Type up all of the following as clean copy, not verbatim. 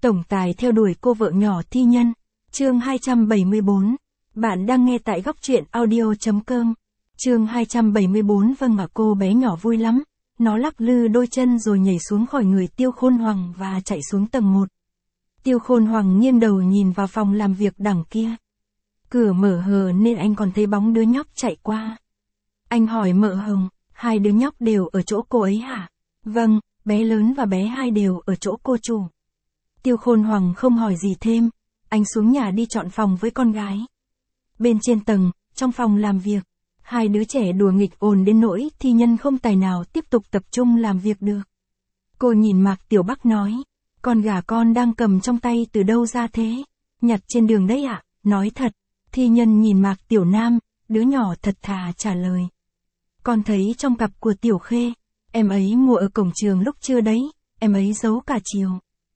Tổng tài theo đuổi cô vợ nhỏ thi nhân. Chương 274. Bạn đang nghe tại góc truyện audio.com. Chương 274. Vâng ạ, cô bé nhỏ vui lắm. Nó lắc lư đôi chân rồi nhảy xuống khỏi người Tiêu Khôn Hoàng và chạy xuống tầng 1. Tiêu Khôn Hoàng nghiêng đầu nhìn vào phòng làm việc đằng kia. Cửa mở hờ nên anh còn thấy bóng đứa nhóc chạy qua. Anh hỏi Mợ Hồng, hai đứa nhóc đều ở chỗ cô ấy hả? Vâng, bé lớn và bé hai đều ở chỗ cô chủ. Tiêu Khôn Hoàng không hỏi gì thêm, anh xuống nhà đi chọn phòng với con gái. Bên trên tầng, trong phòng làm việc, hai đứa trẻ đùa nghịch ồn đến nỗi thi nhân không tài nào tiếp tục tập trung làm việc được. Cô nhìn Mạc Tiểu Bắc nói, con gà con đang cầm trong tay từ đâu ra thế? Nhặt trên đường đấy ạ, nói thật. Thi nhân nhìn Mạc Tiểu Nam, đứa nhỏ thật thà trả lời. Con thấy trong cặp của Tiểu Khê, em ấy mua ở cổng trường lúc trưa đấy, em ấy giấu cả chiều.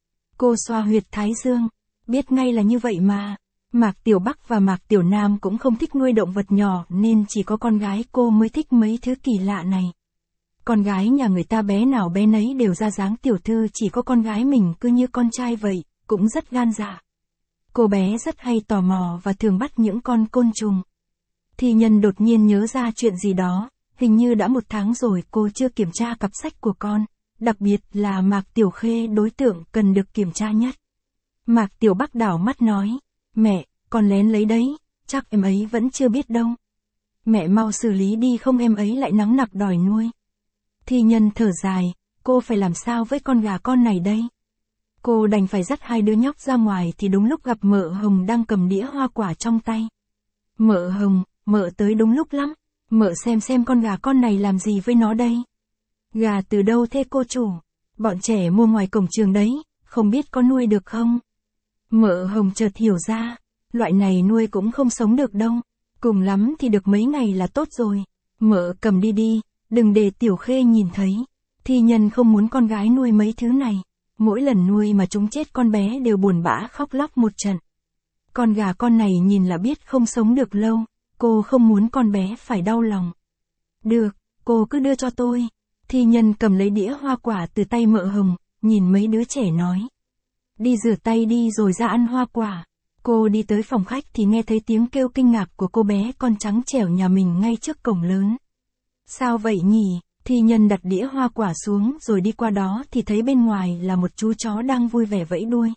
Cô xoa huyệt thái dương, biết ngay là như vậy mà. Mạc Tiểu Bắc và Mạc Tiểu Nam cũng không thích nuôi động vật nhỏ nên chỉ có con gái cô mới thích mấy thứ kỳ lạ này. Con gái nhà người ta bé nào bé nấy đều ra dáng tiểu thư, chỉ có con gái mình cứ như con trai vậy, cũng rất gan dạ. Cô bé rất hay tò mò và thường bắt những con côn trùng. Thi nhân đột nhiên nhớ ra chuyện gì đó, hình như đã 1 tháng rồi cô chưa kiểm tra cặp sách của con, đặc biệt là Mạc Tiểu Khê, đối tượng cần được kiểm tra nhất. Mạc Tiểu Bắc đảo mắt nói, mẹ, con lén lấy đấy, chắc em ấy vẫn chưa biết đâu. Mẹ mau xử lý đi không em ấy lại nắng nặc đòi nuôi. Thi nhân thở dài, cô phải làm sao với con gà con này đây? Cô đành phải dắt hai đứa nhóc ra ngoài thì đúng lúc gặp Mợ Hồng đang cầm đĩa hoa quả trong tay. Mợ Hồng, mợ tới đúng lúc lắm, mợ xem con gà con này làm gì với nó đây? Gà từ đâu thế cô chủ? Bọn trẻ mua ngoài cổng trường đấy, không biết có nuôi được không? Mợ Hồng chợt hiểu ra, loại này nuôi cũng không sống được đâu, cùng lắm thì được mấy ngày là tốt rồi. Mợ cầm đi đi, đừng để Tiểu Khê nhìn thấy. Thi nhân không muốn con gái nuôi mấy thứ này. Mỗi lần nuôi mà chúng chết con bé đều buồn bã khóc lóc một trận. Con gà con này nhìn là biết không sống được lâu, cô không muốn con bé phải đau lòng. Được, cô cứ đưa cho tôi. Thi nhân cầm lấy đĩa hoa quả từ tay Mợ Hồng, nhìn mấy đứa trẻ nói. Đi rửa tay đi rồi ra ăn hoa quả. Cô đi tới phòng khách thì nghe thấy tiếng kêu kinh ngạc của cô bé con trắng trẻo nhà mình ngay trước cổng lớn. Sao vậy nhỉ? Thi nhân đặt đĩa hoa quả xuống rồi đi qua đó thì thấy bên ngoài là một chú chó đang vui vẻ vẫy đuôi.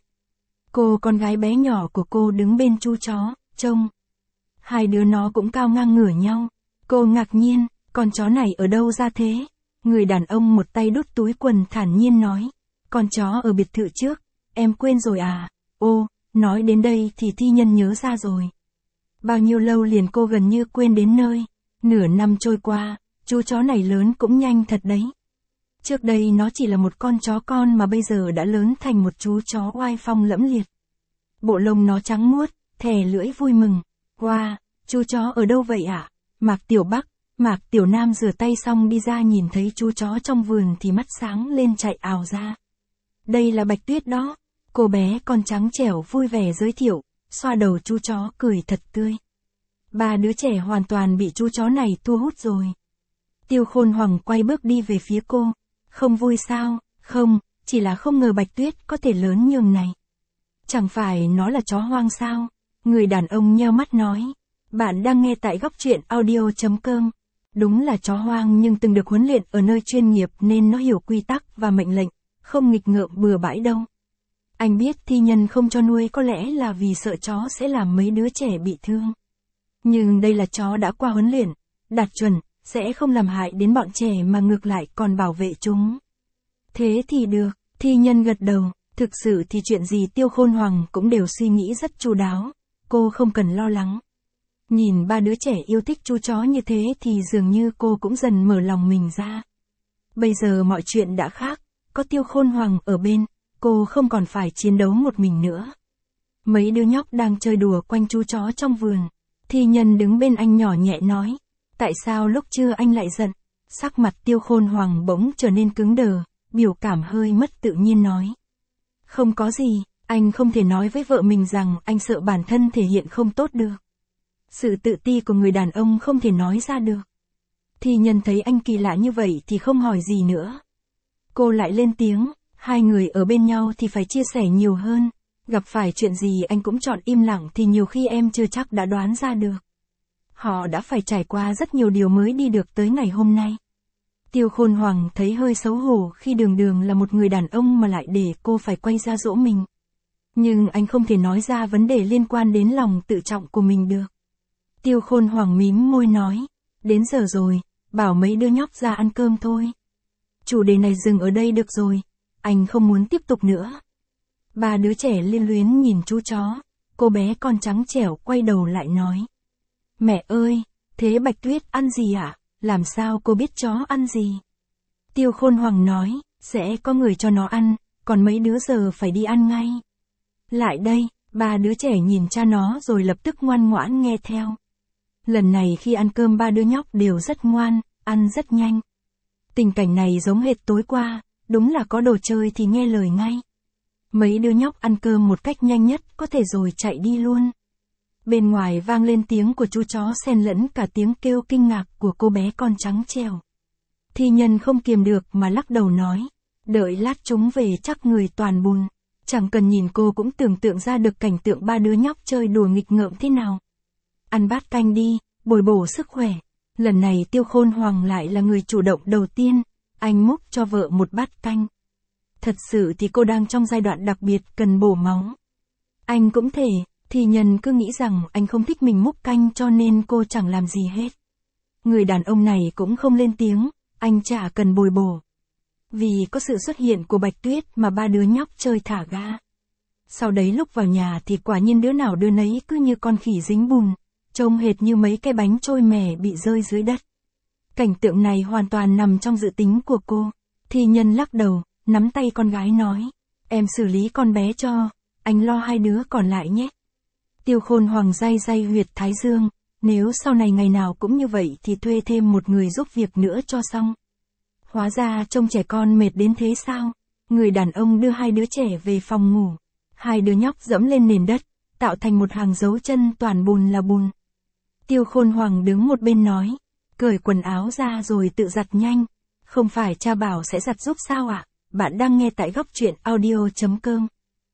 Cô con gái bé nhỏ của cô đứng bên chú chó, trông. Hai đứa nó cũng cao ngang ngửa nhau. Cô ngạc nhiên, con chó này ở đâu ra thế? Người đàn ông một tay đút túi quần thản nhiên nói. Con chó ở biệt thự trước, em quên rồi à? Ô, nói đến đây thì thi nhân nhớ ra rồi. Bao nhiêu lâu liền cô gần như quên đến nơi. Nửa năm trôi qua. Chú chó này lớn cũng nhanh thật đấy. Trước đây nó chỉ là một con chó con mà bây giờ đã lớn thành một chú chó oai phong lẫm liệt. Bộ lông nó trắng muốt, thè lưỡi vui mừng. Wow, chú chó ở đâu vậy ạ? Mạc Tiểu Bắc, Mạc Tiểu Nam rửa tay xong đi ra nhìn thấy chú chó trong vườn thì mắt sáng lên chạy ào ra. Đây là Bạch Tuyết đó. Cô bé con trắng trẻo vui vẻ giới thiệu, xoa đầu chú chó cười thật tươi. Ba đứa trẻ hoàn toàn bị chú chó này thu hút rồi. Tiêu Khôn Hoàng quay bước đi về phía cô. Không vui sao? Không, chỉ là không ngờ Bạch Tuyết có thể lớn nhường này. Chẳng phải nó là chó hoang sao? Người đàn ông nheo mắt nói. Bạn đang nghe tại góc truyện audio.com. Đúng là chó hoang nhưng từng được huấn luyện ở nơi chuyên nghiệp nên nó hiểu quy tắc và mệnh lệnh, không nghịch ngợm bừa bãi đâu. Anh biết thi nhân không cho nuôi có lẽ là vì sợ chó sẽ làm mấy đứa trẻ bị thương. Nhưng đây là chó đã qua huấn luyện, đạt chuẩn. Sẽ không làm hại đến bọn trẻ mà ngược lại còn bảo vệ chúng. Thế thì được, thi nhân gật đầu, thực sự thì chuyện gì Tiêu Khôn Hoàng cũng đều suy nghĩ rất chu đáo, cô không cần lo lắng. Nhìn ba đứa trẻ yêu thích chú chó như thế thì dường như cô cũng dần mở lòng mình ra. Bây giờ mọi chuyện đã khác, có Tiêu Khôn Hoàng ở bên, cô không còn phải chiến đấu một mình nữa. Mấy đứa nhóc đang chơi đùa quanh chú chó trong vườn, thi nhân đứng bên anh nhỏ nhẹ nói. Tại sao lúc trưa anh lại giận? Sắc mặt Tiêu Khôn Hoàng bỗng trở nên cứng đờ, biểu cảm hơi mất tự nhiên nói. Không có gì, anh không thể nói với vợ mình rằng anh sợ bản thân thể hiện không tốt được. Sự tự ti của người đàn ông không thể nói ra được. Thi nhân thấy anh kỳ lạ như vậy thì không hỏi gì nữa. Cô lại lên tiếng, Hai người ở bên nhau thì phải chia sẻ nhiều hơn. Gặp phải chuyện gì anh cũng chọn im lặng thì nhiều khi em chưa chắc đã đoán ra được. Họ đã phải trải qua rất nhiều điều mới đi được tới ngày hôm nay. Tiêu Khôn Hoàng thấy hơi xấu hổ khi đường đường là một người đàn ông mà lại để cô phải quay ra dỗ mình. Nhưng anh không thể nói ra vấn đề liên quan đến lòng tự trọng của mình được. Tiêu Khôn Hoàng mím môi nói, đến giờ rồi, bảo mấy đứa nhóc ra ăn cơm thôi. Chủ đề này dừng ở đây được rồi, anh không muốn tiếp tục nữa. Ba đứa trẻ liên luyến nhìn chú chó, cô bé con trắng trẻo quay đầu lại nói. Mẹ ơi, thế Bạch Tuyết ăn gì ạ? Làm sao cô biết chó ăn gì? Tiêu Khôn Hoàng nói, sẽ có người cho nó ăn, còn mấy đứa giờ phải đi ăn ngay. Lại đây, ba đứa trẻ nhìn cha nó rồi lập tức ngoan ngoãn nghe theo. Lần này khi ăn cơm ba đứa nhóc đều rất ngoan, ăn rất nhanh. Tình cảnh này giống hệt tối qua, đúng là có đồ chơi thì nghe lời ngay. Mấy đứa nhóc ăn cơm một cách nhanh nhất có thể rồi chạy đi luôn. Bên ngoài vang lên tiếng của chú chó xen lẫn cả tiếng kêu kinh ngạc của cô bé con trắng trẻo. Thi Nhân không kiềm được mà lắc đầu nói, đợi lát chúng về chắc người toàn bùn. Chẳng cần nhìn cô cũng tưởng tượng ra được cảnh tượng ba đứa nhóc chơi đùa nghịch ngợm thế nào. Ăn bát canh đi, bồi bổ sức khỏe. Lần này Tiêu Khôn Hoàng lại là người chủ động đầu tiên, anh múc cho vợ một bát canh. Thật sự thì cô đang trong giai đoạn đặc biệt cần bổ máu. Anh cũng thể, Thi Nhân cứ nghĩ rằng anh không thích mình múc canh cho nên cô chẳng làm gì hết. Người đàn ông này cũng không lên tiếng, anh chả cần bồi bổ. Vì có sự xuất hiện của Bạch Tuyết mà ba đứa nhóc chơi thả ga. Sau đấy lúc vào nhà thì quả nhiên đứa nào đứa nấy cứ như con khỉ dính bùn, trông hệt như mấy cái bánh trôi mẻ bị rơi dưới đất. Cảnh tượng này hoàn toàn nằm trong dự tính của cô. Thi Nhân lắc đầu, nắm tay con gái nói, em xử lý con bé cho, anh lo hai đứa còn lại nhé. Tiêu Khôn Hoàng day day huyệt thái dương, nếu sau này ngày nào cũng như vậy thì thuê thêm một người giúp việc nữa cho xong. Hóa ra trông trẻ con mệt đến thế sao? Người đàn ông đưa hai đứa trẻ về phòng ngủ. Hai đứa nhóc dẫm lên nền đất, tạo thành một hàng dấu chân toàn bùn là bùn. Tiêu Khôn Hoàng đứng một bên nói, cởi quần áo ra rồi tự giặt nhanh. Không phải cha bảo sẽ giặt giúp sao ạ? Bạn đang nghe tại góc truyện audio.com.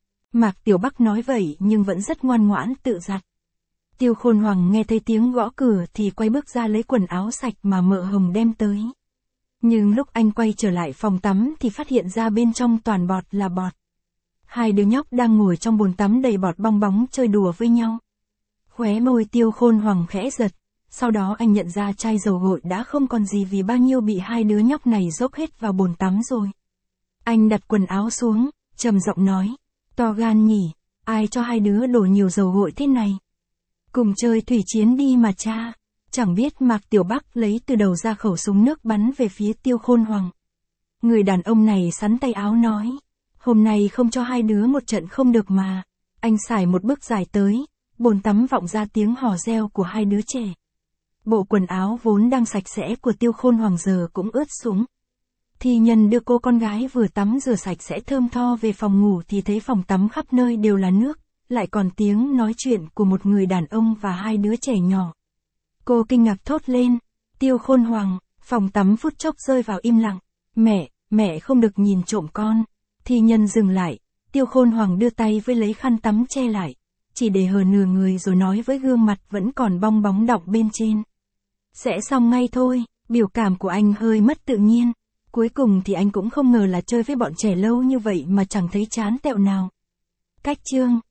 Mạc Tiểu Bắc nói vậy nhưng vẫn rất ngoan ngoãn tự giặt. Tiêu Khôn Hoàng nghe thấy tiếng gõ cửa thì quay bước ra lấy quần áo sạch mà mợ Hồng đem tới. Nhưng lúc anh quay trở lại phòng tắm thì phát hiện ra bên trong toàn bọt là bọt. Hai đứa nhóc đang ngồi trong bồn tắm đầy bọt bong bóng chơi đùa với nhau. Khóe môi Tiêu Khôn Hoàng khẽ giật, sau đó anh nhận ra chai dầu gội đã không còn gì vì bao nhiêu bị hai đứa nhóc này dốc hết vào bồn tắm rồi. Anh đặt quần áo xuống, trầm giọng nói, to gan nhỉ, ai cho hai đứa đổ nhiều dầu gội thế này. Cùng chơi thủy chiến đi mà cha. Chẳng biết Mạc Tiểu Bắc lấy từ đầu ra khẩu súng nước bắn về phía Tiêu Khôn Hoàng. Người đàn ông này sắn tay áo nói, hôm nay không cho hai đứa một trận không được mà. Anh xài một bước dài tới, bồn tắm vọng ra tiếng hò reo của hai đứa trẻ. Bộ quần áo vốn đang sạch sẽ của Tiêu Khôn Hoàng giờ cũng ướt sũng. Thi Nhân đưa cô con gái vừa tắm rửa sạch sẽ thơm tho về phòng ngủ thì thấy phòng tắm khắp nơi đều là nước, lại còn tiếng nói chuyện của một người đàn ông và hai đứa trẻ nhỏ. Cô kinh ngạc thốt lên, Tiêu Khôn Hoàng, phòng tắm phút chốc rơi vào im lặng. Mẹ không được nhìn trộm con. Thi Nhân dừng lại, Tiêu Khôn Hoàng đưa tay với lấy khăn tắm che lại, chỉ để hờ nửa người rồi nói với gương mặt vẫn còn bong bóng đọng bên trên. Sẽ xong ngay thôi, biểu cảm của anh hơi mất tự nhiên. Cuối cùng thì anh cũng không ngờ là chơi với bọn trẻ lâu như vậy mà chẳng thấy chán tẹo nào. Cách chương